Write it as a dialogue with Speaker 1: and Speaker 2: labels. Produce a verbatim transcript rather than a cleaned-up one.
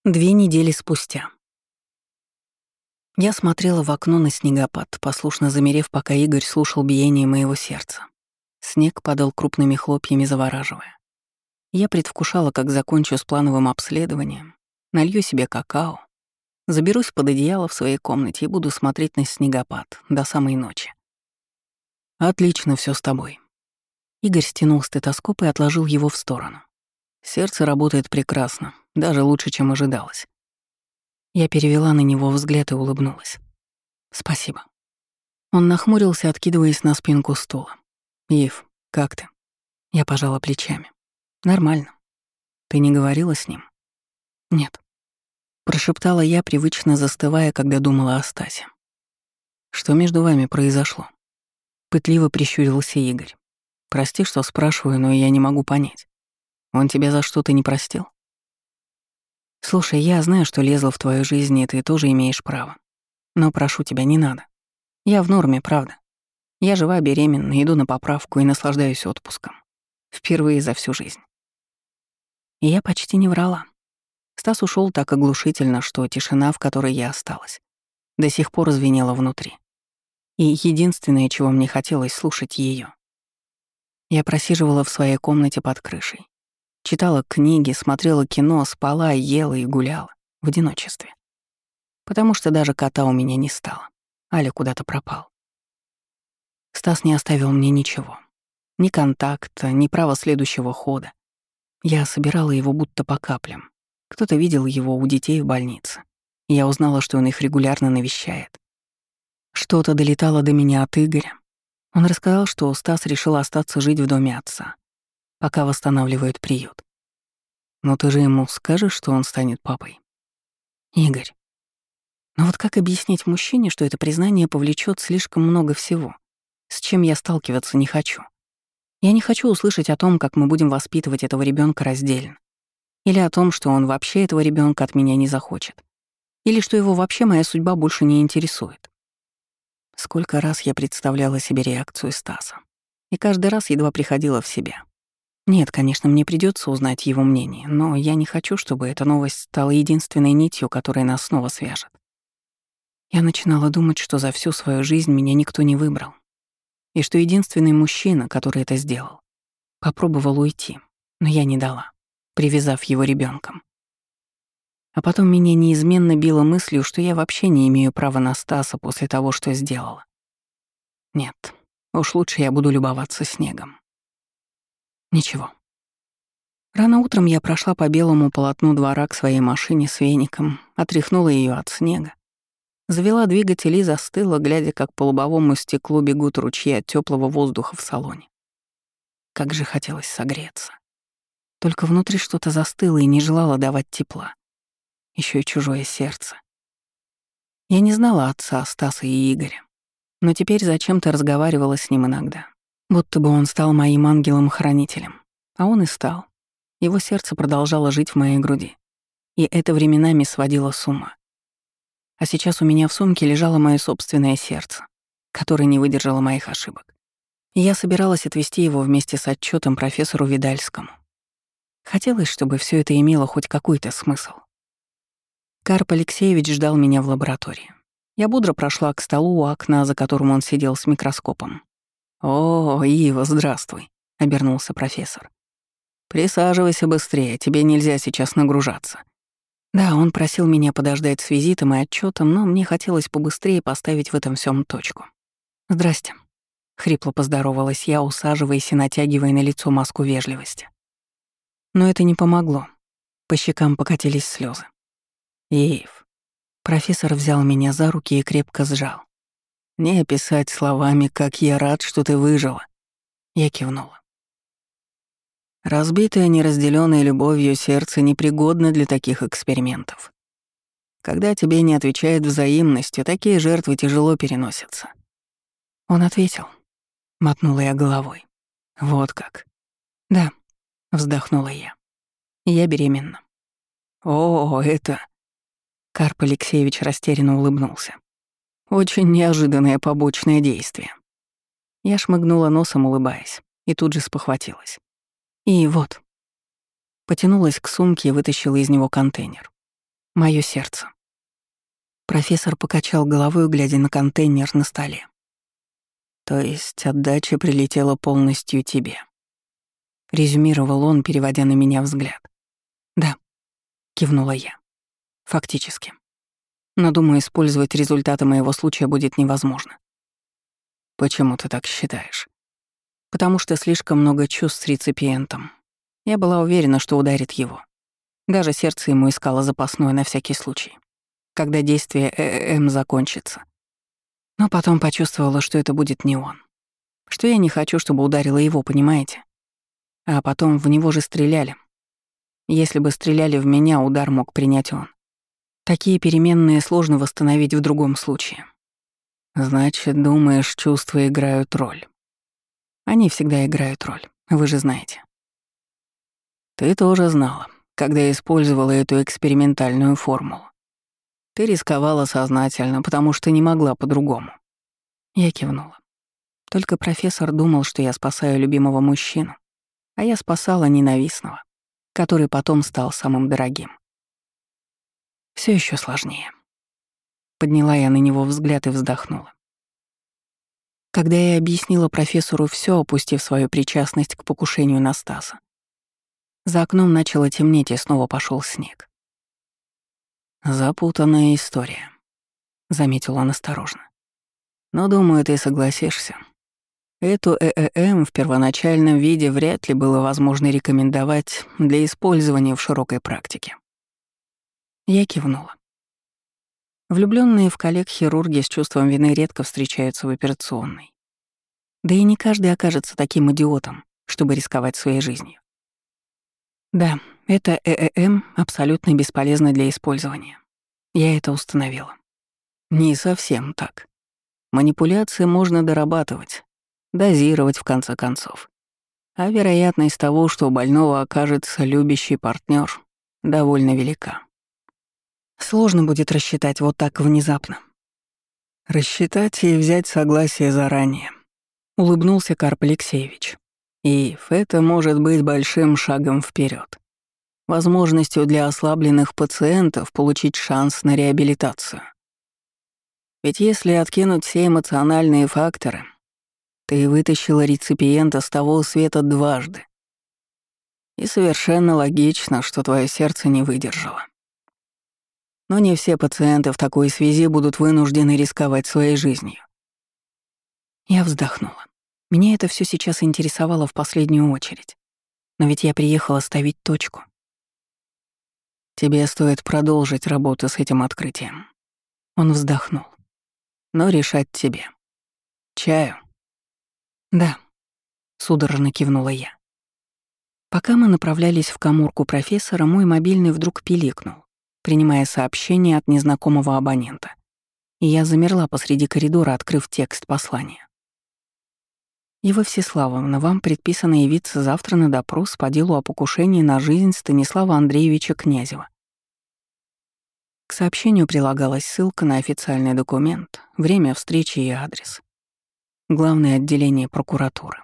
Speaker 1: Две недели спустя. Я смотрела в окно на снегопад, послушно замерев, пока Игорь слушал биение моего сердца. Снег падал крупными хлопьями, завораживая. Я предвкушала, как закончу с плановым обследованием, налью себе какао, заберусь под одеяло в своей комнате и буду смотреть на снегопад до самой ночи. «Отлично все с тобой». Игорь стянул стетоскоп и отложил его в сторону. Сердце работает прекрасно, даже лучше, чем ожидалось. Я перевела на него взгляд и улыбнулась. «Спасибо». Он нахмурился, откидываясь на спинку стула. «Ив, как ты?» Я пожала плечами. «Нормально. Ты не говорила с ним?» «Нет». Прошептала я, привычно застывая, когда думала о Стасе. «Что между вами произошло?» Пытливо прищурился Игорь. «Прости, что спрашиваю, но я не могу понять. Он тебя за что-то не простил?» «Слушай, я знаю, что лезла в твою жизнь, и ты тоже имеешь право. Но прошу тебя, не надо. Я в норме, правда. Я жива, беременна, иду на поправку и наслаждаюсь отпуском. Впервые за всю жизнь». И я почти не врала. Стас ушел так оглушительно, что тишина, в которой я осталась, до сих пор звенела внутри. И единственное, чего мне хотелось, слушать ее. Я просиживала в своей комнате под крышей. Читала книги, смотрела кино, спала, ела и гуляла. В одиночестве. Потому что даже кота у меня не стало. Аля куда-то пропал. Стас не оставил мне ничего. Ни контакта, ни права следующего хода. Я собирала его будто по каплям. Кто-то видел его у детей в больнице. И я узнала, что он их регулярно навещает. Что-то долетало до меня от Игоря. Он рассказал, что Стас решил остаться жить в доме отца, пока восстанавливают приют. Но ты же ему скажешь, что он станет папой? Игорь. Но вот как объяснить мужчине, что это признание повлечет слишком много всего, с чем я сталкиваться не хочу? Я не хочу услышать о том, как мы будем воспитывать этого ребенка раздельно. Или о том, что он вообще этого ребенка от меня не захочет. Или что его вообще моя судьба больше не интересует. Сколько раз я представляла себе реакцию Стаса. И каждый раз едва приходила в себя. Нет, конечно, мне придется узнать его мнение, но я не хочу, чтобы эта новость стала единственной нитью, которая нас снова свяжет. Я начинала думать, что за всю свою жизнь меня никто не выбрал. И что единственный мужчина, который это сделал, попробовал уйти, но я не дала, привязав его ребенком. А потом меня неизменно било мыслью, что я вообще не имею права на Стаса после того, что сделала. Нет, уж лучше я буду любоваться снегом. Ничего. Рано утром я прошла по белому полотну двора к своей машине с веником, отряхнула ее от снега, завела двигатель и застыла, глядя, как по лобовому стеклу бегут ручьи от теплого воздуха в салоне. Как же хотелось согреться. Только внутри что-то застыло и не желало давать тепла. Еще и чужое сердце. Я не знала отца, Стаса и Игоря, но теперь зачем-то разговаривала с ним иногда. Будто бы он стал моим ангелом-хранителем. А он и стал. Его сердце продолжало жить в моей груди. И это временами сводило с ума. А сейчас у меня в сумке лежало мое собственное сердце, которое не выдержало моих ошибок. И я собиралась отвезти его вместе с отчетом профессору Видальскому. Хотелось, чтобы все это имело хоть какой-то смысл. Карп Алексеевич ждал меня в лаборатории. Я бодро прошла к столу у окна, за которым он сидел с микроскопом. «О, Ива, здравствуй», — обернулся профессор. «Присаживайся быстрее, тебе нельзя сейчас нагружаться». Да, он просил меня подождать с визитом и отчетом, но мне хотелось побыстрее поставить в этом всем точку. «Здрасте», — хрипло поздоровалась я, усаживаясь и натягивая на лицо маску вежливости. Но это не помогло. По щекам покатились слезы. «Ив». Профессор взял меня за руки и крепко сжал. «Не описать словами, как я рад, что ты выжила». Я кивнула. Разбитое, неразделённое любовью сердце непригодно для таких экспериментов. Когда тебе не отвечает взаимностью, такие жертвы тяжело переносятся. Он ответил. Мотнула я головой. Вот как. Да, вздохнула я. Я беременна. О, это... Карп Алексеевич растерянно улыбнулся. Очень неожиданное побочное действие. Я шмыгнула носом, улыбаясь, и тут же спохватилась. И вот. Потянулась к сумке и вытащила из него контейнер. Моё сердце. Профессор покачал головой, глядя на контейнер на столе. То есть отдача прилетела полностью тебе. Резюмировал он, переводя на меня взгляд. Да, кивнула я. Фактически. Но, думаю, использовать результаты моего случая будет невозможно. Почему ты так считаешь? Потому что слишком много чувств с реципиентом. Я была уверена, что ударит его. Даже сердце ему искало запасное на всякий случай, когда действие ЭЭМ закончится. Но потом почувствовала, что это будет не он. Что я не хочу, чтобы ударило его, понимаете? А потом в него же стреляли. Если бы стреляли в меня, удар мог принять он. Такие переменные сложно восстановить в другом случае. Значит, думаешь, чувства играют роль. Они всегда играют роль, вы же знаете. Ты тоже знала, когда использовала эту экспериментальную формулу. Ты рисковала сознательно, потому что не могла по-другому. Я кивнула. Только профессор думал, что я спасаю любимого мужчину, а я спасала ненавистного, который потом стал самым дорогим. Все еще сложнее. Подняла я на него взгляд и вздохнула. Когда я объяснила профессору все, опустив свою причастность к покушению на Стаса, за окном начало темнеть, и снова пошел снег. «Запутанная история», — заметил он осторожно. «Но, думаю, ты согласишься. Эту ЭЭМ в первоначальном виде вряд ли было возможно рекомендовать для использования в широкой практике». Я кивнула. Влюбленные в коллег-хирурги с чувством вины редко встречаются в операционной. Да и не каждый окажется таким идиотом, чтобы рисковать своей жизнью. Да, это ЭЭМ абсолютно бесполезно для использования. Я это установила. Не совсем так. Манипуляции можно дорабатывать, дозировать в конце концов. А вероятность того, что у больного окажется любящий партнер, довольно велика. Сложно будет рассчитать вот так внезапно. Рассчитать и взять согласие заранее. Улыбнулся Карп Алексеевич. И это может быть большим шагом вперед, возможностью для ослабленных пациентов получить шанс на реабилитацию. Ведь если откинуть все эмоциональные факторы, ты вытащила реципиента с того света дважды. И совершенно логично, что твое сердце не выдержало. Но не все пациенты в такой связи будут вынуждены рисковать своей жизнью. Я вздохнула. Меня это все сейчас интересовало в последнюю очередь. Но ведь я приехала ставить точку. Тебе стоит продолжить работу с этим открытием. Он вздохнул. Но решать тебе. Чаю? Да, судорожно кивнула я. Пока мы направлялись в каморку профессора, мой мобильный вдруг пиликнул, принимая сообщение от незнакомого абонента. И я замерла посреди коридора, открыв текст послания. «Ива Всеславовна, вам предписано явиться завтра на допрос по делу о покушении на жизнь Станислава Андреевича Князева». К сообщению прилагалась ссылка на официальный документ, время встречи и адрес. Главное отделение прокуратуры.